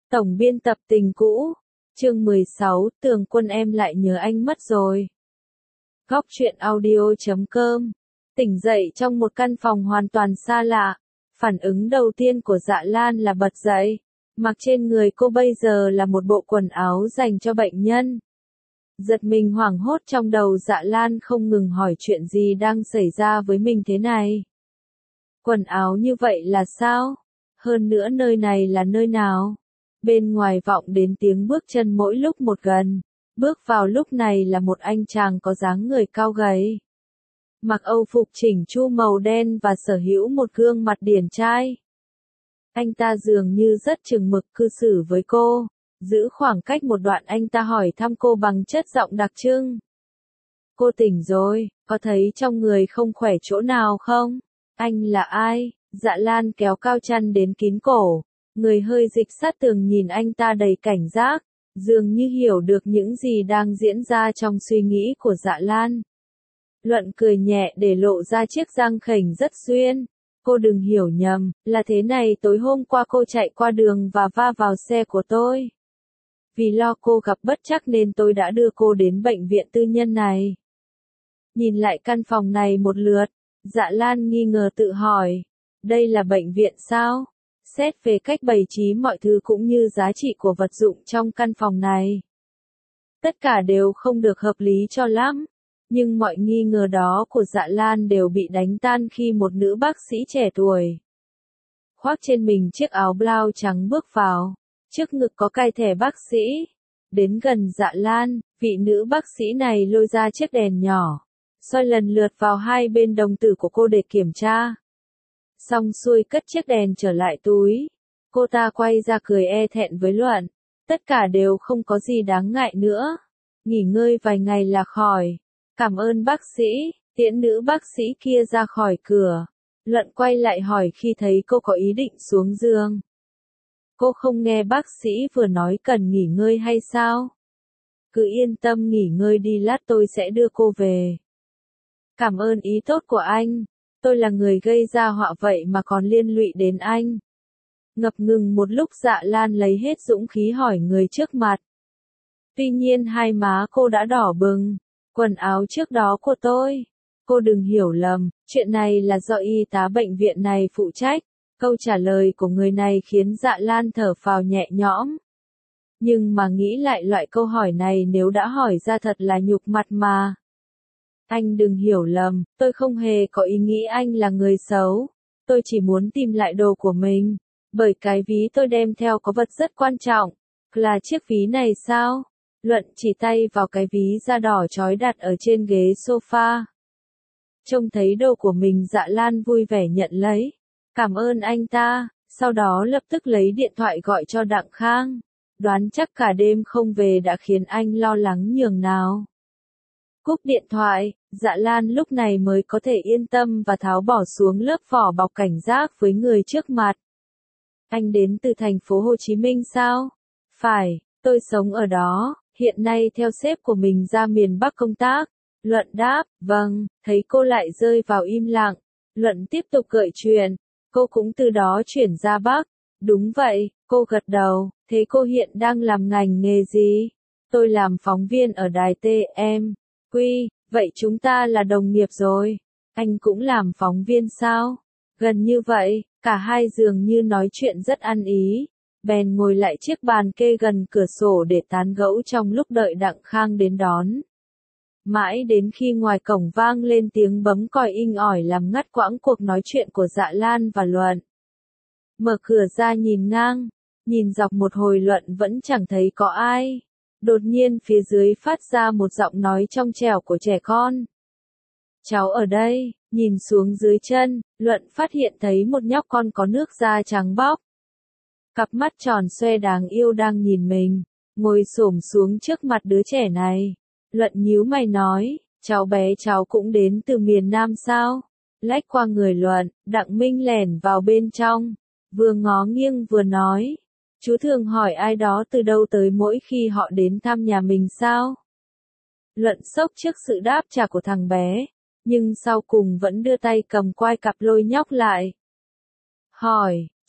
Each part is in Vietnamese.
Tổng biên tập Tình cũ, chương 16, Tường Quân em lại nhớ anh mất rồi. Góc truyện audio.com. Tỉnh dậy trong một căn phòng hoàn toàn xa lạ, phản ứng đầu tiên của Dạ Lan là bật dậy, mặc trên người cô bây giờ là một bộ quần áo dành cho bệnh nhân. Giật mình hoảng hốt trong đầu Dạ Lan không ngừng hỏi chuyện gì đang xảy ra với mình thế này. Quần áo như vậy là sao? Hơn nữa nơi này là nơi nào? Bên ngoài vọng đến tiếng bước chân mỗi lúc một gần. Bước vào lúc này là một anh chàng có dáng người cao gầy. Mặc âu phục chỉnh chu màu đen và sở hữu một gương mặt điển trai. Anh ta dường như rất chừng mực cư xử với cô. Giữ khoảng cách một đoạn anh ta hỏi thăm cô bằng chất giọng đặc trưng. Cô tỉnh rồi, có thấy trong người không khỏe chỗ nào không? Anh là ai? Dạ Lan kéo cao chăn đến kín cổ. Người hơi dịch sát tường nhìn anh ta đầy cảnh giác, dường như hiểu được những gì đang diễn ra trong suy nghĩ của Dạ Lan. Luận cười nhẹ để lộ ra chiếc răng khểnh rất xuyên. Cô đừng hiểu nhầm, là thế này, tối hôm qua cô chạy qua đường và va vào xe của tôi. Vì lo cô gặp bất trắc nên tôi đã đưa cô đến bệnh viện tư nhân này. Nhìn lại căn phòng này một lượt, Dạ Lan nghi ngờ tự hỏi, đây là bệnh viện sao? Xét về cách bày trí mọi thứ cũng như giá trị của vật dụng trong căn phòng này. Tất cả đều không được hợp lý cho lắm, nhưng mọi nghi ngờ đó của Dạ Lan đều bị đánh tan khi một nữ bác sĩ trẻ tuổi khoác trên mình chiếc áo blau trắng bước vào, trước ngực có cài thẻ bác sĩ. Đến gần Dạ Lan, vị nữ bác sĩ này lôi ra chiếc đèn nhỏ, soi lần lượt vào hai bên đồng tử của cô để kiểm tra. Xong xuôi cất chiếc đèn trở lại túi. Cô ta quay ra cười e thẹn với Luận. Tất cả đều không có gì đáng ngại nữa. Nghỉ ngơi vài ngày là khỏi. Cảm ơn bác sĩ. Tiễn nữ bác sĩ kia ra khỏi cửa. Luận quay lại hỏi khi thấy cô có ý định xuống giường. Cô không nghe bác sĩ vừa nói cần nghỉ ngơi hay sao? Cứ yên tâm nghỉ ngơi đi, lát tôi sẽ đưa cô về. Cảm ơn ý tốt của anh. Tôi là người gây ra họa vậy mà còn liên lụy đến anh. Ngập ngừng một lúc Dạ Lan lấy hết dũng khí hỏi người trước mặt. Tuy nhiên hai má cô đã đỏ bừng. Quần áo trước đó của tôi. Cô đừng hiểu lầm, chuyện này là do y tá bệnh viện này phụ trách. Câu trả lời của người này khiến Dạ Lan thở phào nhẹ nhõm. Nhưng mà nghĩ lại loại câu hỏi này nếu đã hỏi ra thật là nhục mặt mà. Anh đừng hiểu lầm, tôi không hề có ý nghĩ anh là người xấu. Tôi chỉ muốn tìm lại đồ của mình. Bởi cái ví tôi đem theo có vật rất quan trọng. Là chiếc ví này sao? Luận chỉ tay vào cái ví da đỏ chói đặt ở trên ghế sofa. Trông thấy đồ của mình, Dạ Lan vui vẻ nhận lấy. Cảm ơn anh ta. Sau đó lập tức lấy điện thoại gọi cho Đặng Khang. Đoán chắc cả đêm không về đã khiến anh lo lắng nhường nào. Cúp điện thoại, Dạ Lan lúc này mới có thể yên tâm và tháo bỏ xuống lớp vỏ bọc cảnh giác với người trước mặt. Anh đến từ thành phố Hồ Chí Minh sao? Phải, tôi sống ở đó, hiện nay theo sếp của mình ra miền Bắc công tác. Luận đáp, vâng, thấy cô lại rơi vào im lặng. Luận tiếp tục gợi chuyện, cô cũng từ đó chuyển ra Bắc. Đúng vậy, cô gật đầu, thế cô hiện đang làm ngành nghề gì? Tôi làm phóng viên ở đài TM. Quy, vậy chúng ta là đồng nghiệp rồi. Anh cũng làm phóng viên sao? Gần như vậy, cả hai dường như nói chuyện rất ăn ý. Bèn ngồi lại chiếc bàn kê gần cửa sổ để tán gẫu trong lúc đợi Đặng Khang đến đón. Mãi đến khi ngoài cổng vang lên tiếng bấm còi inh ỏi làm ngắt quãng cuộc nói chuyện của Dạ Lan và Luận. Mở cửa ra nhìn ngang, nhìn dọc một hồi Luận vẫn chẳng thấy có ai. Đột nhiên phía dưới phát ra một giọng nói trong trẻo của trẻ con. Cháu ở đây, nhìn xuống dưới chân, Luận phát hiện thấy một nhóc con có nước da trắng bóc. Cặp mắt tròn xoe đáng yêu đang nhìn mình, ngồi xổm xuống trước mặt đứa trẻ này. Luận nhíu mày nói, cháu bé cháu cũng đến từ miền Nam sao? Lách qua người Luận, Đặng Minh lẻn vào bên trong, vừa ngó nghiêng vừa nói. Chú thường hỏi ai đó từ đâu tới mỗi khi họ đến thăm nhà mình sao? Luận sốc trước sự đáp trả của thằng bé, nhưng sau cùng vẫn đưa tay cầm quai cặp lôi nhóc lại. Hỏi,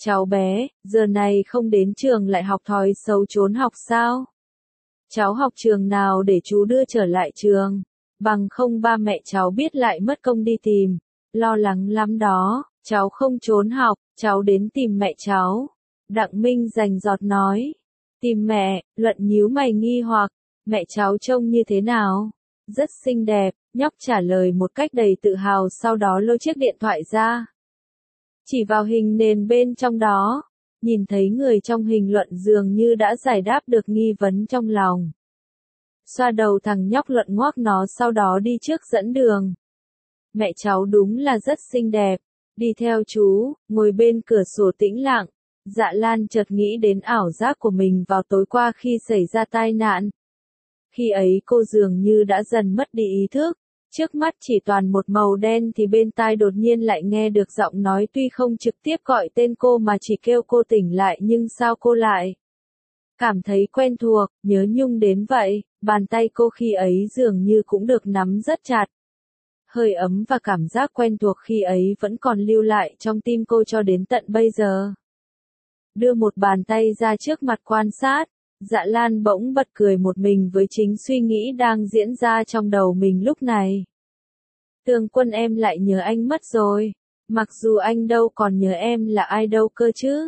cháu bé, giờ này không đến trường lại học thói xấu trốn học sao? Cháu học trường nào để chú đưa trở lại trường? Bằng không ba mẹ cháu biết lại mất công đi tìm. Lo lắng lắm đó, cháu không trốn học, cháu đến tìm mẹ cháu. Đặng Minh rành rọt nói. Tìm mẹ, Luận nhíu mày nghi hoặc, mẹ cháu trông như thế nào? Rất xinh đẹp, nhóc trả lời một cách đầy tự hào sau đó lôi chiếc điện thoại ra. Chỉ vào hình nền bên trong đó, nhìn thấy người trong hình Luận dường như đã giải đáp được nghi vấn trong lòng. Xoa đầu thằng nhóc Luận ngoác nó sau đó đi trước dẫn đường. Mẹ cháu đúng là rất xinh đẹp, đi theo chú, ngồi bên cửa sổ tĩnh lặng. Dạ Lan chợt nghĩ đến ảo giác của mình vào tối qua khi xảy ra tai nạn. Khi ấy cô dường như đã dần mất đi ý thức, trước mắt chỉ toàn một màu đen thì bên tai đột nhiên lại nghe được giọng nói tuy không trực tiếp gọi tên cô mà chỉ kêu cô tỉnh lại nhưng sao cô lại cảm thấy quen thuộc, nhớ nhung đến vậy, bàn tay cô khi ấy dường như cũng được nắm rất chặt. Hơi ấm và cảm giác quen thuộc khi ấy vẫn còn lưu lại trong tim cô cho đến tận bây giờ. Đưa một bàn tay ra trước mặt quan sát, Dạ Lan bỗng bật cười một mình với chính suy nghĩ đang diễn ra trong đầu mình lúc này. Tường Quân em lại nhớ anh mất rồi, mặc dù anh đâu còn nhớ em là ai đâu cơ chứ.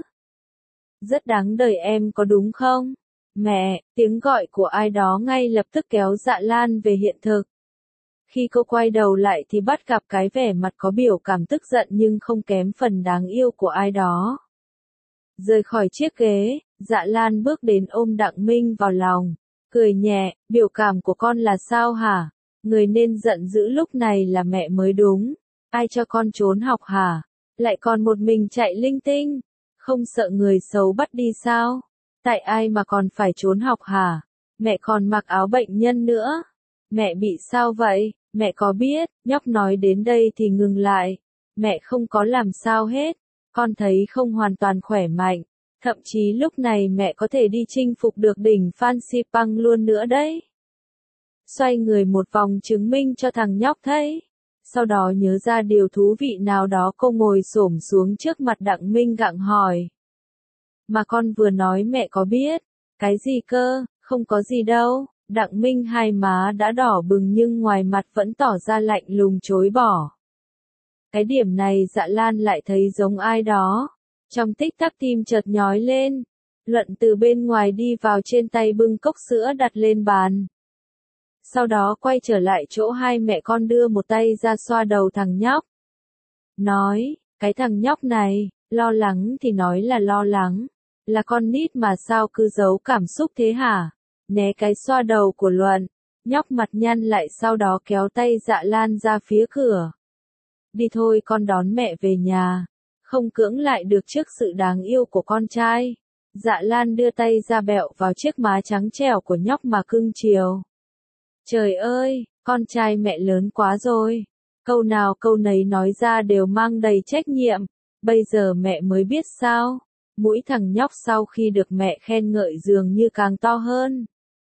Rất đáng đời em có đúng không? Mẹ, tiếng gọi của ai đó ngay lập tức kéo Dạ Lan về hiện thực. Khi cô quay đầu lại thì bắt gặp cái vẻ mặt có biểu cảm tức giận nhưng không kém phần đáng yêu của ai đó. Rời khỏi chiếc ghế, Dạ Lan bước đến ôm Đặng Minh vào lòng, cười nhẹ, biểu cảm của con là sao hả? Người nên giận dữ lúc này là mẹ mới đúng. Ai cho con trốn học hả? Lại còn một mình chạy linh tinh. Không sợ người xấu bắt đi sao? Tại ai mà còn phải trốn học hả? Mẹ còn mặc áo bệnh nhân nữa. Mẹ bị sao vậy? Mẹ có biết, nhóc nói đến đây thì ngừng lại. Mẹ không có làm sao hết. Con thấy không hoàn toàn khỏe mạnh. Thậm chí lúc này mẹ có thể đi chinh phục được đỉnh Phan Xipang luôn nữa đấy. Xoay người một vòng chứng minh cho thằng nhóc thấy. Sau đó nhớ ra điều thú vị nào đó cô ngồi xổm xuống trước mặt Đặng Minh gặng hỏi. Mà con vừa nói mẹ có biết. Cái gì cơ, không có gì đâu. Đặng Minh hai má đã đỏ bừng nhưng ngoài mặt vẫn tỏ ra lạnh lùng chối bỏ. Cái điểm này Dạ Lan lại thấy giống ai đó. Trong tích tắc tim chợt nhói lên. Luận từ bên ngoài đi vào trên tay bưng cốc sữa đặt lên bàn. Sau đó quay trở lại chỗ hai mẹ con đưa một tay ra xoa đầu thằng nhóc. Nói, cái thằng nhóc này, lo lắng thì nói là lo lắng. Là con nít mà sao cứ giấu cảm xúc thế hả? Né cái xoa đầu của Luận. Nhóc mặt nhăn lại sau đó kéo tay Dạ Lan ra phía cửa. Đi thôi con đón mẹ về nhà. Không cưỡng lại được trước sự đáng yêu của con trai. Dạ Lan đưa tay ra bẹo vào chiếc má trắng trẻo của nhóc mà cưng chiều. Trời ơi, con trai mẹ lớn quá rồi. Câu nào câu nấy nói ra đều mang đầy trách nhiệm. Bây giờ mẹ mới biết sao. Mũi thằng nhóc sau khi được mẹ khen ngợi dường như càng to hơn.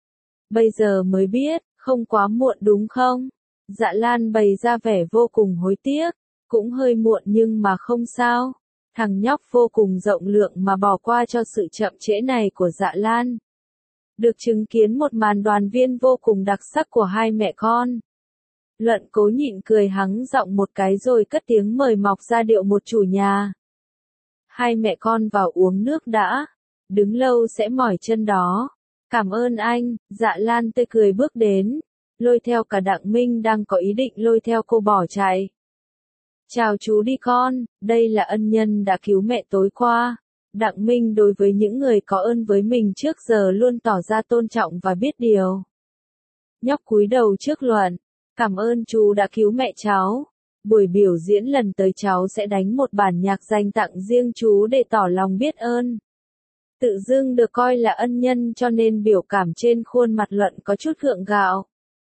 Bây giờ mới biết, không quá muộn đúng không? Dạ Lan bày ra vẻ vô cùng hối tiếc. Cũng hơi muộn nhưng mà không sao. Thằng nhóc vô cùng rộng lượng mà bỏ qua cho sự chậm trễ này của Dạ Lan. Được chứng kiến một màn đoàn viên vô cùng đặc sắc của hai mẹ con. Luận cố nhịn cười hắng giọng một cái rồi cất tiếng mời mọc ra điệu một chủ nhà. Hai mẹ con vào uống nước đã. Đứng lâu sẽ mỏi chân đó. Cảm ơn anh, Dạ Lan tươi cười bước đến. Lôi theo cả Đặng Minh đang có ý định lôi theo cô bỏ chạy. Chào chú đi con, đây là ân nhân đã cứu mẹ tối qua. Đặng Minh đối với những người có ơn với mình trước giờ luôn tỏ ra tôn trọng và biết điều. Nhóc cúi đầu trước Luận. Cảm ơn chú đã cứu mẹ cháu. Buổi biểu diễn lần tới cháu sẽ đánh một bản nhạc dành tặng riêng chú để tỏ lòng biết ơn. Tự dưng được coi là ân nhân cho nên biểu cảm trên khuôn mặt Luận có chút gượng gạo.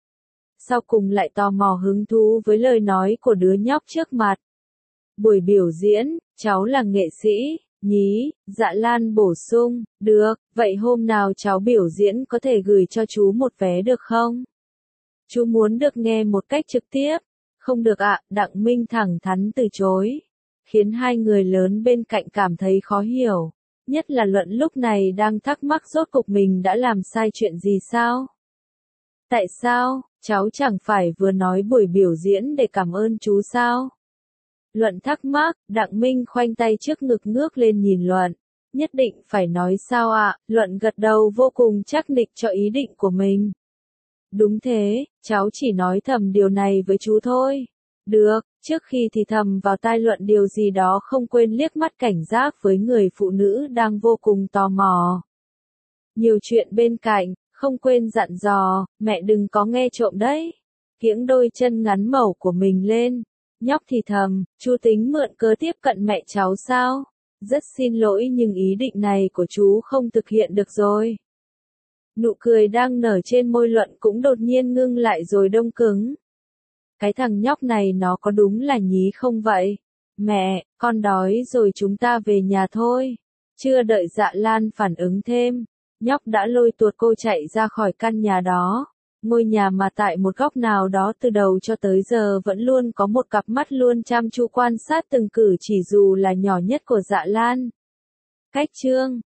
Sau cùng lại tò mò hứng thú với lời nói của đứa nhóc trước mặt. Buổi biểu diễn, cháu là nghệ sĩ, nhí, Dạ Lan bổ sung, được, vậy hôm nào cháu biểu diễn có thể gửi cho chú một vé được không? Chú muốn được nghe một cách trực tiếp. Không được ạ, Đặng Minh thẳng thắn từ chối. khiến hai người lớn bên cạnh cảm thấy khó hiểu. Nhất là Luận lúc này đang thắc mắc rốt cuộc mình đã làm sai chuyện gì sao? Tại sao, cháu chẳng phải vừa nói buổi biểu diễn để cảm ơn chú sao? Luận thắc mắc, Đặng Minh khoanh tay trước ngực ngước lên nhìn Luận. Nhất định phải nói sao ạ? Luận gật đầu vô cùng chắc nịch cho ý định của mình. Đúng thế, cháu chỉ nói thầm điều này với chú thôi. Được, trước khi thì thầm vào tai Luận điều gì đó không quên liếc mắt cảnh giác với người phụ nữ đang vô cùng tò mò. Nhiều chuyện bên cạnh, không quên dặn dò, mẹ đừng có nghe trộm đấy. Kiễng đôi chân ngắn mẩu của mình lên. Nhóc thì thầm, chú tính mượn cớ tiếp cận mẹ cháu sao? Rất xin lỗi nhưng ý định này của chú không thực hiện được rồi. Nụ cười đang nở trên môi Luận cũng đột nhiên ngưng lại rồi đông cứng. Cái thằng nhóc này nó có đúng là nhí không vậy? Mẹ, con đói rồi chúng ta về nhà thôi. Chưa đợi Dạ Lan phản ứng thêm, nhóc đã lôi tuột cô chạy ra khỏi căn nhà đó. Ngôi nhà mà tại một góc nào đó từ đầu cho tới giờ vẫn luôn có một cặp mắt luôn chăm chú quan sát từng cử chỉ dù là nhỏ nhất của Dạ Lan. Cách chương